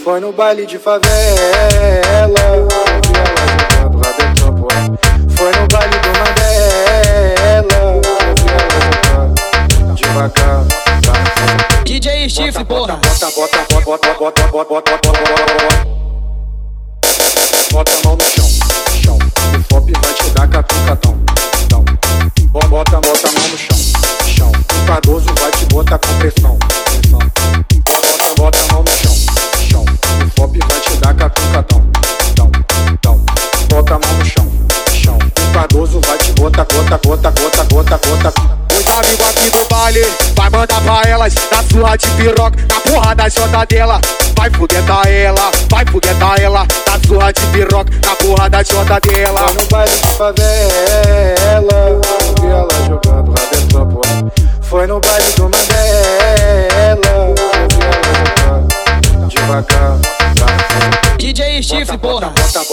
Foi no baile de favela, vi ela jogando lá dentro do campo. Foi no baile do Mandela, vi ela jogando devagar. DJ Chifre, porra. Bota a mão no chão, chão. O pop vai te dar catucadão. Bota a mão no chão, chão. O Cardoso vai te botar com pressão. Bota a mão no chão, chão. O pop vai te dar catucadão. Bota a mão no chão, chão. O Cardoso vai te botar, gota. Os amigos aqui do baile vai mandar pra elas na surra de piroca, na porra da jota dela. Vai fudetar ela, na surra de piroca, na porra da jota dela. Foi no baile de favela, vi ela jogando lá dentro do campo. Foi no baile do Mandela, vi ela jogando devagar. DJ Chifre, porra.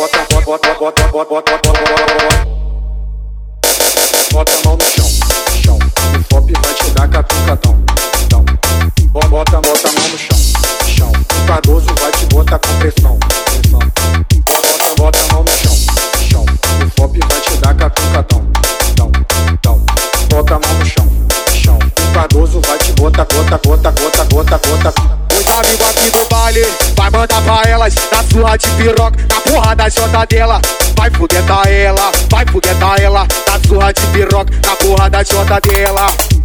Bota a mão no chão, chão. O pop vai te dar catucadão. Bota a mão no chão, chão. O Cardoso vai te botar com pressão. Bota a mão no chão, chão. O pop vai te dar catucadão. Bota a mão no chão, chão. O Cardoso vai te botar, gota. Os amigos aqui do baile vai mandar pra elas na surra de piroca, na porra da jota dela. Vai fudetar ela, na surra de piroca, na porra da jota dela.